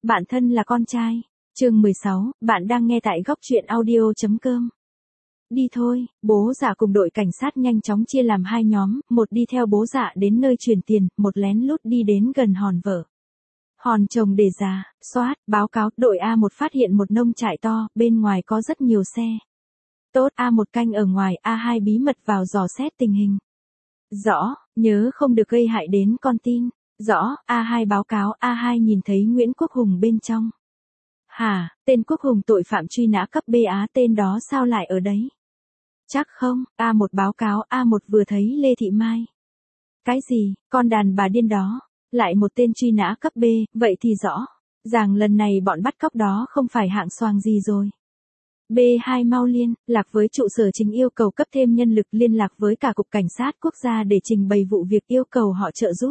Bạn thân là con trai. Chương 16, bạn đang nghe tại góc truyện audio.com. Đi thôi, bố dạ cùng đội cảnh sát nhanh chóng chia làm hai nhóm, một đi theo bố dạ đến nơi chuyển tiền, một lén lút đi đến gần hòn vợ. Hòn chồng để giá, soát, báo cáo, đội A1 phát hiện một nông trại to, bên ngoài có rất nhiều xe. Tốt, A1 canh ở ngoài, A2 bí mật vào dò xét tình hình. Rõ, nhớ không được gây hại đến con tin. Rõ, A2 báo cáo, A2 nhìn thấy Nguyễn Quốc Hùng bên trong. Hả, tên Quốc Hùng tội phạm truy nã cấp B Á, tên đó sao lại ở đấy? Chắc không, A1 báo cáo, A1 vừa thấy Lê Thị Mai. Cái gì, con đàn bà điên đó, lại một tên truy nã cấp B, vậy thì rõ ràng lần này bọn bắt cóc đó không phải hạng xoàng gì rồi. B2 mau liên lạc với trụ sở chính yêu cầu cấp thêm nhân lực, liên lạc với cả Cục Cảnh sát Quốc gia để trình bày vụ việc, yêu cầu họ trợ giúp.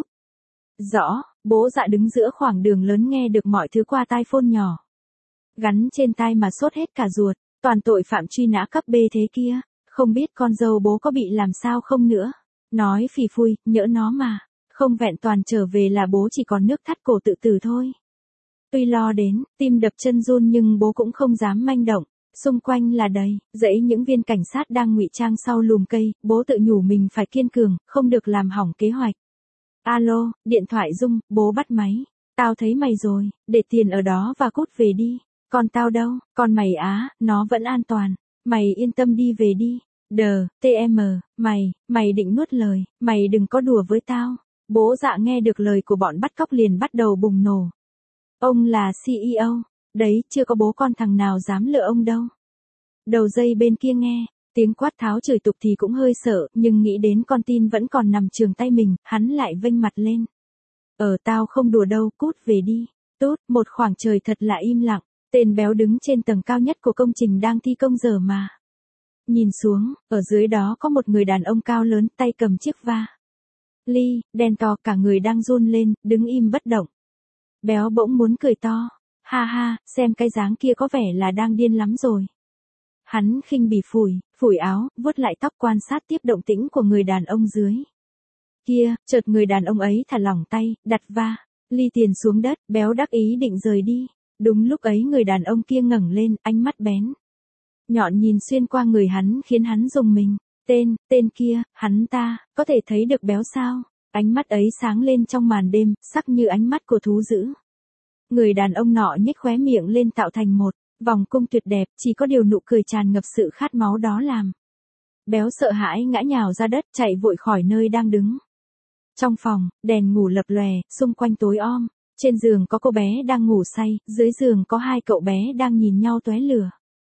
Rõ, bố dạ đứng giữa khoảng đường lớn nghe được mọi thứ qua tai phone nhỏ. Gắn trên tai mà sốt hết cả ruột, toàn tội phạm truy nã cấp B thế kia, không biết con dâu bố có bị làm sao không nữa. Nói phì phui, nhỡ nó mà, không vẹn toàn trở về là bố chỉ còn nước thắt cổ tự tử thôi. Tuy lo đến, tim đập chân run nhưng bố cũng không dám manh động. Xung quanh là đầy, dãy những viên cảnh sát đang ngụy trang sau lùm cây, bố tự nhủ mình phải kiên cường, không được làm hỏng kế hoạch. Alo, điện thoại rung, bố bắt máy. Tao thấy mày rồi, để tiền ở đó và cút về đi. Còn tao đâu, còn mày á, nó vẫn an toàn. Mày yên tâm đi về đi. TM, mày định nuốt lời, mày đừng có đùa với tao. Bố dạ nghe được lời của bọn bắt cóc liền bắt đầu bùng nổ. Ông là CEO, đấy, chưa có bố con thằng nào dám lừa ông đâu. Đầu dây bên kia nghe tiếng quát tháo chửi tục thì cũng hơi sợ, nhưng nghĩ đến con tin vẫn còn nằm trường tay mình, hắn lại vênh mặt lên. Tao không đùa đâu, cút về đi. Tốt, một khoảng trời thật là im lặng, tên béo đứng trên tầng cao nhất của công trình đang thi công giờ mà. Nhìn xuống, ở dưới đó có một người đàn ông cao lớn, tay cầm chiếc va ly đen to, cả người đang run lên, đứng im bất động. Béo bỗng muốn cười to. Ha ha, xem cái dáng kia có vẻ là đang điên lắm rồi. Hắn khinh bỉ phủi áo, vuốt lại tóc, quan sát tiếp động tĩnh của người đàn ông dưới. Kia, chợt người đàn ông ấy thả lỏng tay, đặt va ly tiền xuống đất, béo đắc ý định rời đi. Đúng lúc ấy người đàn ông kia ngẩng lên, ánh mắt bén nhọn nhìn xuyên qua người hắn khiến hắn rùng mình. Tên kia, hắn ta, có thể thấy được béo sao? Ánh mắt ấy sáng lên trong màn đêm, sắc như ánh mắt của thú dữ. Người đàn ông nọ nhếch khóe miệng lên tạo thành một vòng cung tuyệt đẹp, chỉ có điều nụ cười tràn ngập sự khát máu đó làm béo sợ hãi ngã nhào ra đất, chạy vội khỏi nơi đang đứng. Trong phòng, đèn ngủ lập lòe, xung quanh tối om. Trên giường có cô bé đang ngủ say, dưới giường có hai cậu bé đang nhìn nhau tóe lửa.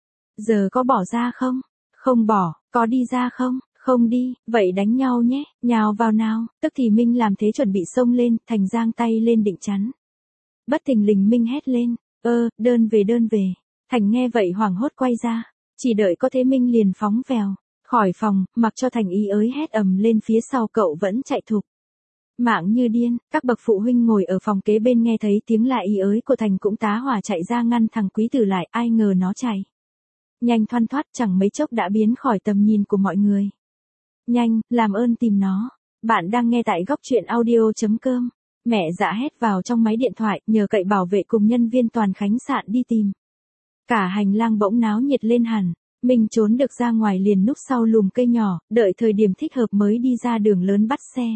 Giờ có bỏ ra không? Không bỏ. Có đi ra không? Không đi. Vậy đánh nhau nhé, nhào vào nào. Tức thì Minh làm thế chuẩn bị xông lên, Thành giang tay lên định chắn. Bất thình lình Minh hét lên. Đơn về. Thành nghe vậy hoảng hốt quay ra. Chỉ đợi có thế Minh liền phóng vèo khỏi phòng, mặc cho Thành ý ới hét ầm lên phía sau cậu vẫn chạy thục mạng như điên. Các bậc phụ huynh ngồi ở phòng kế bên nghe thấy tiếng la ý ới của Thành cũng tá hỏa chạy ra ngăn thằng Quý Tử lại, ai ngờ nó chạy nhanh thoăn thoắt, chẳng mấy chốc đã biến khỏi tầm nhìn của mọi người. Nhanh, làm ơn tìm nó. Bạn đang nghe tại góc truyện audio.com. Mẹ dạ hét vào trong máy điện thoại, nhờ cậy bảo vệ cùng nhân viên toàn khách sạn đi tìm. Cả hành lang bỗng náo nhiệt lên hẳn. Mình trốn được ra ngoài liền núp sau lùm cây nhỏ, đợi thời điểm thích hợp mới đi ra đường lớn bắt xe.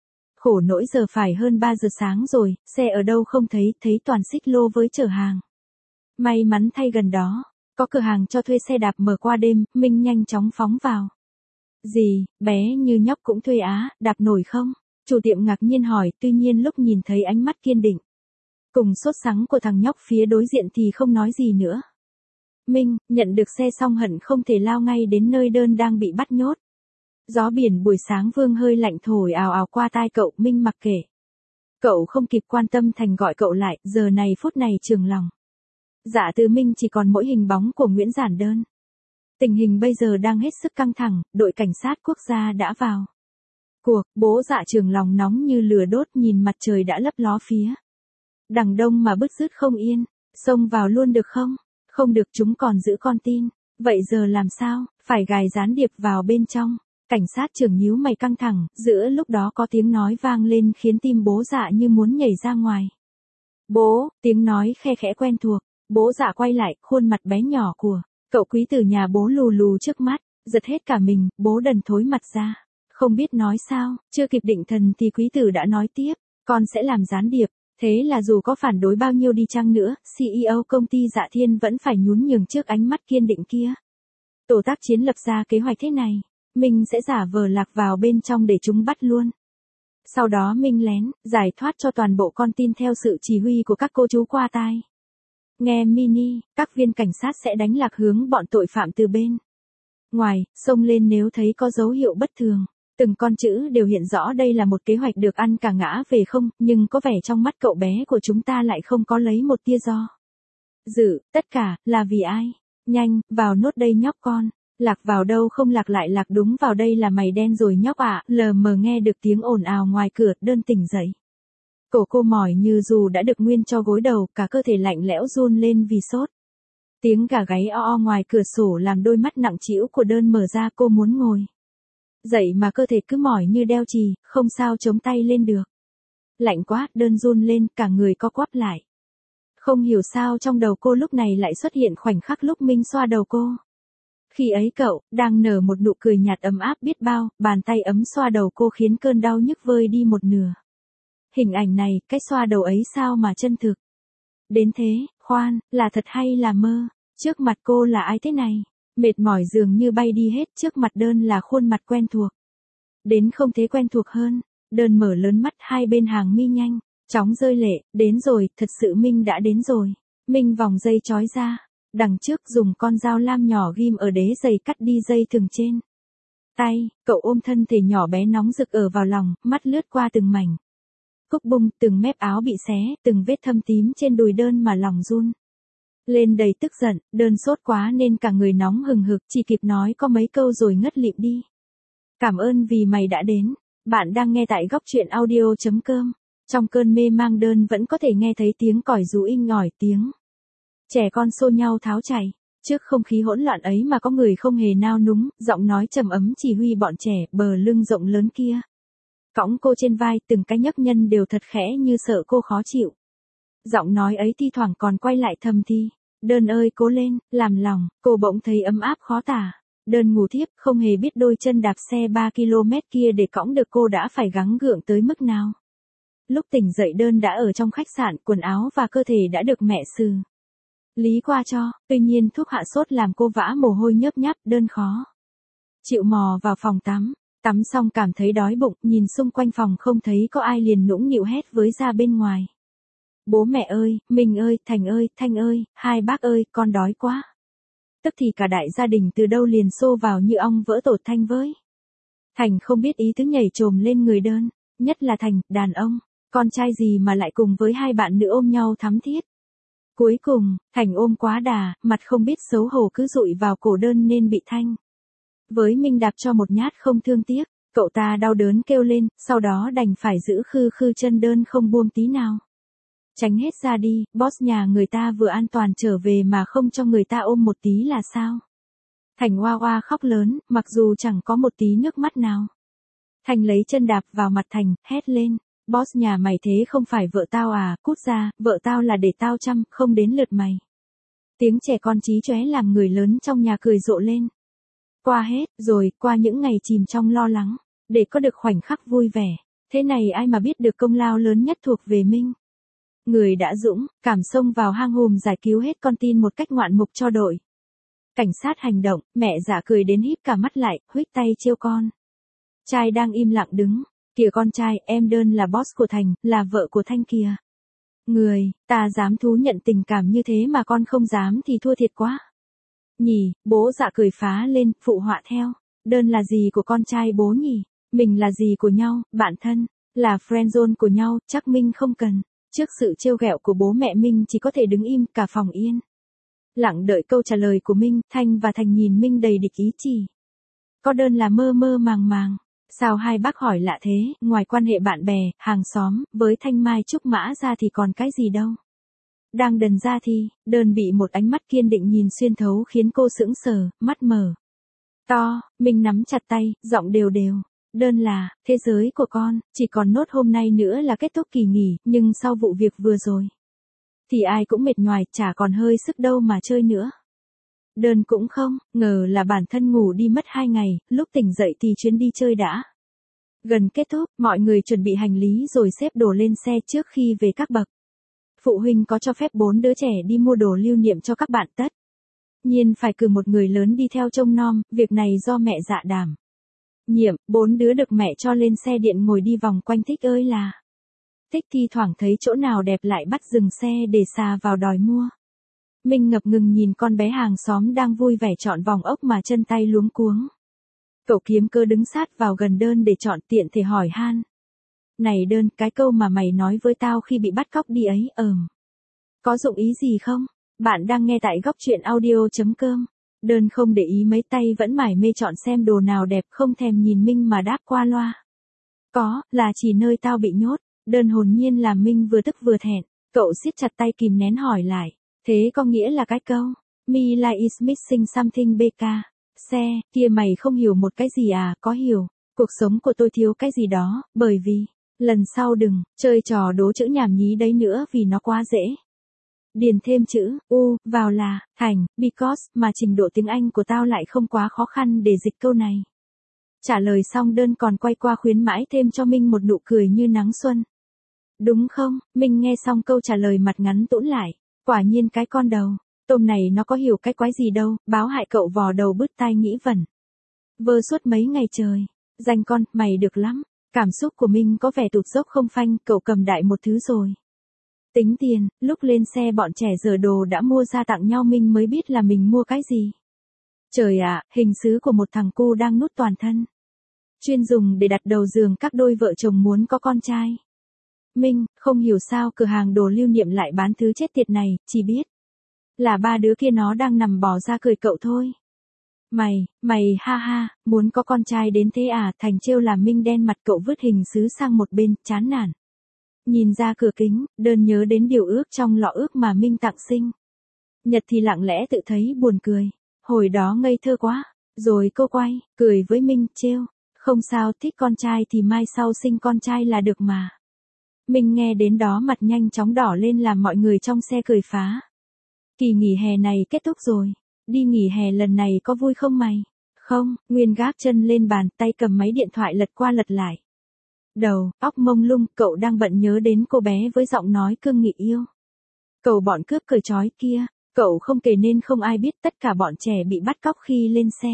Khổ nỗi giờ phải hơn 3 giờ sáng rồi, xe ở đâu không thấy toàn xích lô với chở hàng. May mắn thay gần đó có cửa hàng cho thuê xe đạp mở qua đêm, Minh nhanh chóng phóng vào. Gì, bé như nhóc cũng thuê á, đạp nổi không? Chủ tiệm ngạc nhiên hỏi, tuy nhiên lúc nhìn thấy ánh mắt kiên định cùng sốt sắng của thằng nhóc phía đối diện thì không nói gì nữa. Minh, nhận được xe xong hận không thể lao ngay đến nơi đơn đang bị bắt nhốt. Gió biển buổi sáng vương hơi lạnh thổi ào ào qua tai cậu, Minh mặc kệ. Cậu không kịp quan tâm, Thành gọi cậu lại, giờ này phút này trường lòng. Dạ từ Minh chỉ còn mỗi hình bóng của Nguyễn Giản Đơn. Tình hình bây giờ đang hết sức căng thẳng, đội cảnh sát quốc gia đã vào cuộc, bố dạ trường lòng nóng như lửa đốt nhìn mặt trời đã lấp ló phía đằng đông mà bứt rứt không yên. Xông vào luôn được không? Không được, chúng còn giữ con tin. Vậy giờ làm sao? Phải gài gián điệp vào bên trong. Cảnh sát trưởng nhíu mày căng thẳng, giữa lúc đó có tiếng nói vang lên khiến tim bố dạ như muốn nhảy ra ngoài. Bố, tiếng nói khe khẽ quen thuộc. Bố Dạ quay lại, khuôn mặt bé nhỏ của cậu quý tử nhà bố lù lù trước mắt, giật hết cả mình, bố đần thối mặt ra. Không biết nói sao, chưa kịp định thần thì quý tử đã nói tiếp, con sẽ làm gián điệp. Thế là dù có phản đối bao nhiêu đi chăng nữa, CEO công ty Dạ Thiên vẫn phải nhún nhường trước ánh mắt kiên định kia. Tổ tác chiến lập ra kế hoạch thế này, mình sẽ giả vờ lạc vào bên trong để chúng bắt luôn. Sau đó Minh lén, giải thoát cho toàn bộ con tin theo sự chỉ huy của các cô chú qua tai. Nghe mini, các viên cảnh sát sẽ đánh lạc hướng bọn tội phạm từ bên ngoài, xông lên nếu thấy có dấu hiệu bất thường. Từng con chữ đều hiện rõ đây là một kế hoạch được ăn cả ngã về không, nhưng có vẻ trong mắt cậu bé của chúng ta lại không có lấy một tia do dự, tất cả, là vì ai? Nhanh, vào nốt đây nhóc con. Lạc vào đâu không lạc lại lạc đúng vào đây là mày đen rồi nhóc ạ, lờ mờ nghe được tiếng ồn ào ngoài cửa, đơn tỉnh dậy. Cổ cô mỏi như dù đã được nguyên cho gối đầu, cả cơ thể lạnh lẽo run lên vì sốt. Tiếng gà gáy o o ngoài cửa sổ làm đôi mắt nặng trĩu của đơn mở ra, cô muốn ngồi dậy mà cơ thể cứ mỏi như đeo chì, không sao chống tay lên được. Lạnh quá, đơn run lên, cả người co quắp lại. Không hiểu sao trong đầu cô lúc này lại xuất hiện khoảnh khắc lúc Minh xoa đầu cô. Khi ấy cậu, đang nở một nụ cười nhạt ấm áp biết bao, bàn tay ấm xoa đầu cô khiến cơn đau nhức vơi đi một nửa. Hình ảnh này, cái xoa đầu ấy sao mà chân thực. Đến thế, khoan, là thật hay là mơ? Trước mặt cô là ai thế này? Mệt mỏi dường như bay đi hết, trước mặt đơn là khuôn mặt quen thuộc. Đến không thế quen thuộc hơn, đơn mở lớn mắt, hai bên hàng mi nhanh, chóng rơi lệ, đến rồi, thật sự Minh đã đến rồi. Minh vòng dây trói ra, đằng trước dùng con dao lam nhỏ ghim ở đế giày cắt đi dây thừng trên tay, cậu ôm thân thể nhỏ bé nóng rực ở vào lòng, mắt lướt qua từng mảnh cúc bung, từng mép áo bị xé, từng vết thâm tím trên đùi đơn mà lòng run lên đầy tức giận, đơn sốt quá nên cả người nóng hừng hực, chỉ kịp nói có mấy câu rồi ngất lịm đi. Cảm ơn vì mày đã đến. Bạn đang nghe tại góc truyện audio.com. Trong cơn mê mang đơn vẫn có thể nghe thấy tiếng còi ru inh ỏi, tiếng trẻ con xô nhau tháo chạy. Trước không khí hỗn loạn ấy mà có người không hề nao núng, giọng nói trầm ấm chỉ huy bọn trẻ, bờ lưng rộng lớn kia cõng cô trên vai, từng cái nhấc nhân đều thật khẽ như sợ cô khó chịu. Giọng nói ấy thi thoảng còn quay lại thầm thì, đơn ơi cố lên, làm lòng, cô bỗng thấy ấm áp khó tả. Đơn ngủ thiếp, không hề biết đôi chân đạp xe 3 km kia để cõng được cô đã phải gắng gượng tới mức nào. Lúc tỉnh dậy đơn đã ở trong khách sạn, quần áo và cơ thể đã được mẹ xử lý qua cho, tuy nhiên thuốc hạ sốt làm cô vã mồ hôi nhớp nháp, đơn khó chịu mò vào phòng tắm. Tắm xong cảm thấy đói bụng, nhìn xung quanh phòng không thấy có ai liền nũng nịu hét với ra bên ngoài. Bố mẹ ơi, Minh ơi, Thành ơi, Thanh ơi, hai bác ơi, con đói quá. Tức thì cả đại gia đình từ đâu liền xô vào như ong vỡ tổ. Thanh với Thành không biết ý tứ nhảy chồm lên người đơn, nhất là Thành, đàn ông, con trai gì mà lại cùng với hai bạn nữ ôm nhau thắm thiết. Cuối cùng, Thành ôm quá đà, mặt không biết xấu hổ cứ dụi vào cổ đơn nên bị Thanh với Minh đạp cho một nhát không thương tiếc. Cậu ta đau đớn kêu lên, sau đó đành phải giữ khư khư chân đơn không buông tí nào. Tránh hết ra đi, boss nhà người ta vừa an toàn trở về mà không cho người ta ôm một tí là sao? Thành oa oa khóc lớn, mặc dù chẳng có một tí nước mắt nào. Thành lấy chân đạp vào mặt Thành, hét lên, boss nhà mày thế không phải vợ tao à, cút ra, vợ tao là để tao chăm, không đến lượt mày. Tiếng trẻ con chí chóe làm người lớn trong nhà cười rộ lên. Qua hết, rồi, qua những ngày chìm trong lo lắng, để có được khoảnh khắc vui vẻ, thế này ai mà biết được công lao lớn nhất thuộc về Minh. Người đã dũng, cảm xông vào hang hùm giải cứu hết con tin một cách ngoạn mục cho đội cảnh sát hành động. Mẹ Dạ cười đến híp cả mắt lại, huých tay trêu con trai đang im lặng đứng. Kìa con trai, em đơn là boss của Thành, là vợ của Thanh kìa. Người, ta dám thú nhận tình cảm như thế mà con không dám thì thua thiệt quá. Nhỉ, bố Dạ cười phá lên, phụ họa theo. Đơn là gì của con trai bố nhỉ? Mình là gì của nhau, bạn thân, là friendzone của nhau, chắc Minh không cần. Trước sự trêu ghẹo của bố mẹ Minh chỉ có thể đứng im, cả phòng yên lặng đợi câu trả lời của Minh. Thanh và Thành nhìn Minh đầy địch ý chỉ. Có đơn là mơ mơ màng màng. Sao hai bác hỏi lạ thế, ngoài quan hệ bạn bè, hàng xóm, với Thanh Mai Trúc Mã ra thì còn cái gì đâu. Đang đần ra thì, đơn bị một ánh mắt kiên định nhìn xuyên thấu khiến cô sững sờ, mắt mở to. Minh nắm chặt tay, giọng đều đều. Đơn là, thế giới của con, chỉ còn nốt hôm nay nữa là kết thúc kỳ nghỉ, nhưng sau vụ việc vừa rồi, thì ai cũng mệt nhoài, chả còn hơi sức đâu mà chơi nữa. Đơn cũng không, ngờ là bản thân ngủ đi mất 2 ngày, lúc tỉnh dậy thì chuyến đi chơi đã gần kết thúc, mọi người chuẩn bị hành lý rồi xếp đồ lên xe trước khi về các bậc. Phụ huynh có cho phép 4 đứa trẻ đi mua đồ lưu niệm cho các bạn tất nhiên phải cử một người lớn đi theo trông nom, việc này do mẹ Dạ đảm nhiệm, 4 đứa được mẹ cho lên xe điện ngồi đi vòng quanh Thích ơi là Thích, thi thoảng thấy chỗ nào đẹp lại bắt dừng xe để xà vào đòi mua. Minh ngập ngừng nhìn con bé hàng xóm đang vui vẻ chọn vòng ốc mà chân tay luống cuống. Cậu kiếm cơ đứng sát vào gần Đơn để chọn, tiện thể hỏi han. Này Đơn, cái câu mà mày nói với tao khi bị bắt cóc đi ấy, có dụng ý gì không? Bạn đang nghe tại góc truyện audio.com. Đơn không để ý mấy tay vẫn mải mê chọn xem đồ nào đẹp, không thèm nhìn Minh mà đáp qua loa. Có, là chỉ nơi tao bị nhốt. Đơn hồn nhiên làm Minh vừa tức vừa thẹn. Cậu siết chặt tay kìm nén hỏi lại. Thế có nghĩa là cái câu My life is missing something BK. Xe, kia mày không hiểu một cái gì à? Có hiểu. Cuộc sống của tôi thiếu cái gì đó, bởi vì lần sau đừng chơi trò đố chữ nhảm nhí đấy nữa vì nó quá dễ. Điền thêm chữ U vào là thành because mà trình độ tiếng Anh của tao lại không quá khó khăn để dịch câu này. Trả lời xong Đơn còn quay qua khuyến mãi thêm cho Minh một nụ cười như nắng xuân. Đúng không? Minh nghe xong câu trả lời mặt ngắn tũn lại. Quả nhiên cái con đầu tôm này nó có hiểu cái quái gì đâu, báo hại cậu vò đầu bứt tai nghĩ vẩn. Vơ suốt mấy ngày trời. Danh con, mày được lắm. Cảm xúc của Minh có vẻ tụt dốc không phanh, cậu cầm đại một thứ rồi. Tính tiền, lúc lên xe bọn trẻ giở đồ đã mua ra tặng nhau, Minh mới biết là mình mua cái gì. Trời ạ, hình sứ của một thằng cu đang nút toàn thân. Chuyên dùng để đặt đầu giường các đôi vợ chồng muốn có con trai. Minh, không hiểu sao cửa hàng đồ lưu niệm lại bán thứ chết tiệt này, chỉ biết là 3 đứa kia nó đang nằm bò ra cười cậu thôi. Mày ha ha, muốn có con trai đến thế à? Thành trêu làm Minh đen mặt, cậu vứt hình sứ sang một bên, chán nản. Nhìn ra cửa kính, Đơn nhớ đến điều ước trong lọ ước mà Minh tặng sinh nhật thì lặng lẽ tự thấy buồn cười. Hồi đó ngây thơ quá. Rồi cô quay, cười với Minh, trêu. Không sao, thích con trai thì mai sau sinh con trai là được mà. Minh nghe đến đó mặt nhanh chóng đỏ lên làm mọi người trong xe cười phá. Kỳ nghỉ hè này kết thúc rồi. Đi nghỉ hè lần này có vui không mày? Không, Nguyên gác chân lên bàn, tay cầm máy điện thoại lật qua lật lại. Đầu, óc mông lung, cậu đang bận nhớ đến cô bé với giọng nói cương nghị yêu. Cầu bọn cướp cởi trói kia, cậu không kể nên không ai biết tất cả bọn trẻ bị bắt cóc khi lên xe.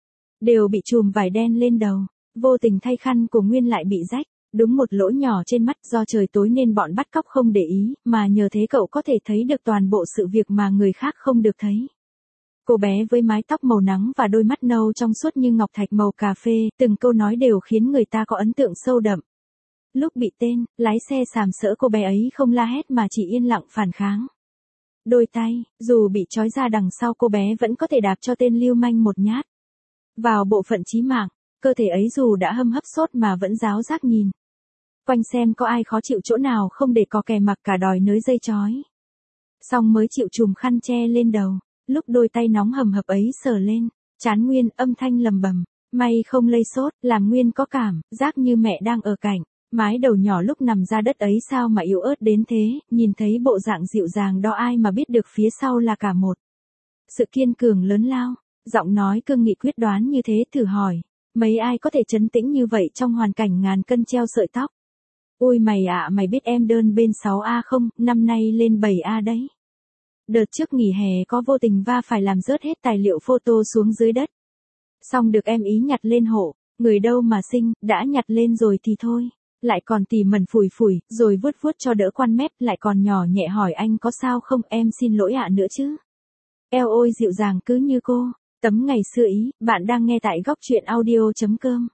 Đều bị chùm vải đen lên đầu, vô tình thay khăn của Nguyên lại bị rách. Đúng một lỗ nhỏ trên mắt, do trời tối nên bọn bắt cóc không để ý, mà nhờ thế cậu có thể thấy được toàn bộ sự việc mà người khác không được thấy. Cô bé với mái tóc màu nắng và đôi mắt nâu trong suốt như ngọc thạch màu cà phê, từng câu nói đều khiến người ta có ấn tượng sâu đậm. Lúc bị tên, lái xe sàm sỡ cô bé ấy không la hét mà chỉ yên lặng phản kháng. Đôi tay, dù bị trói ra đằng sau cô bé vẫn có thể đạp cho tên lưu manh một nhát vào bộ phận chí mạng, cơ thể ấy dù đã hâm hấp sốt mà vẫn ráo rác nhìn quanh xem có ai khó chịu chỗ nào không để có kè mặc cả đòi nới dây trói. Xong mới chịu chùm khăn che lên đầu, lúc đôi tay nóng hầm hập ấy sờ lên trán Nguyên, âm thanh lầm bầm, may không lây sốt, làm Nguyên có cảm giác như mẹ đang ở cạnh. Mái đầu nhỏ lúc nằm ra đất ấy sao mà yếu ớt đến thế, nhìn thấy bộ dạng dịu dàng đó ai mà biết được phía sau là cả một sự kiên cường lớn lao. Giọng nói cương nghị quyết đoán như thế, thử hỏi, mấy ai có thể trấn tĩnh như vậy trong hoàn cảnh ngàn cân treo sợi tóc. Ôi mày ạ, mày biết em Đơn bên 6A không, năm nay lên 7A đấy. Đợt trước nghỉ hè có vô tình va phải làm rớt hết tài liệu photo xuống dưới đất. Xong được em ý nhặt lên hộ, người đâu mà xinh, đã nhặt lên rồi thì thôi. Lại còn tỉ mẩn phủi phủi, rồi vuốt vuốt cho đỡ quan mép, lại còn nhỏ nhẹ hỏi anh có sao không, em xin lỗi ạ nữa chứ. Eo ôi dịu dàng cứ như cô, tấm ngày xưa ý, bạn đang nghe tại góc truyện audio.com.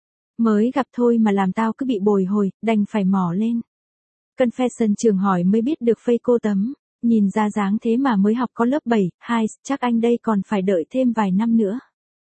Mới gặp thôi mà làm tao cứ bị bồi hồi, đành phải mò lên. Confession trường hỏi mới biết được phây cô tấm, nhìn ra dáng thế mà mới học có lớp 7, 2, chắc anh đây còn phải đợi thêm vài năm nữa.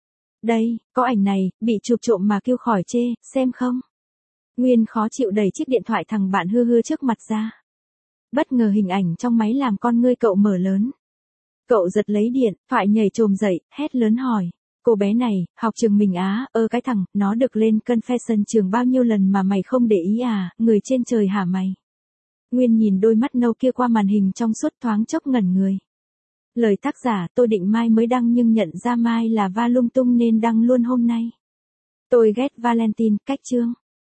Đây, có ảnh này, bị chụp trộm mà kêu khỏi chê, xem không. Nguyên khó chịu đẩy chiếc điện thoại thằng bạn hư hư trước mặt ra. Bất ngờ hình ảnh trong máy làm con ngươi cậu mở lớn. Cậu giật lấy điện thoại nhảy chồm dậy, hét lớn hỏi. Cô bé này, học trường mình á, cái thằng, nó được lên Confession trường bao nhiêu lần mà mày không để ý à, người trên trời hả mày? Nguyên nhìn đôi mắt nâu kia qua màn hình trong suốt thoáng chốc ngẩn người. Lời tác giả tôi định mai mới đăng nhưng nhận ra mai là va lung tung nên đăng luôn hôm nay. Tôi ghét Valentine, cách chương.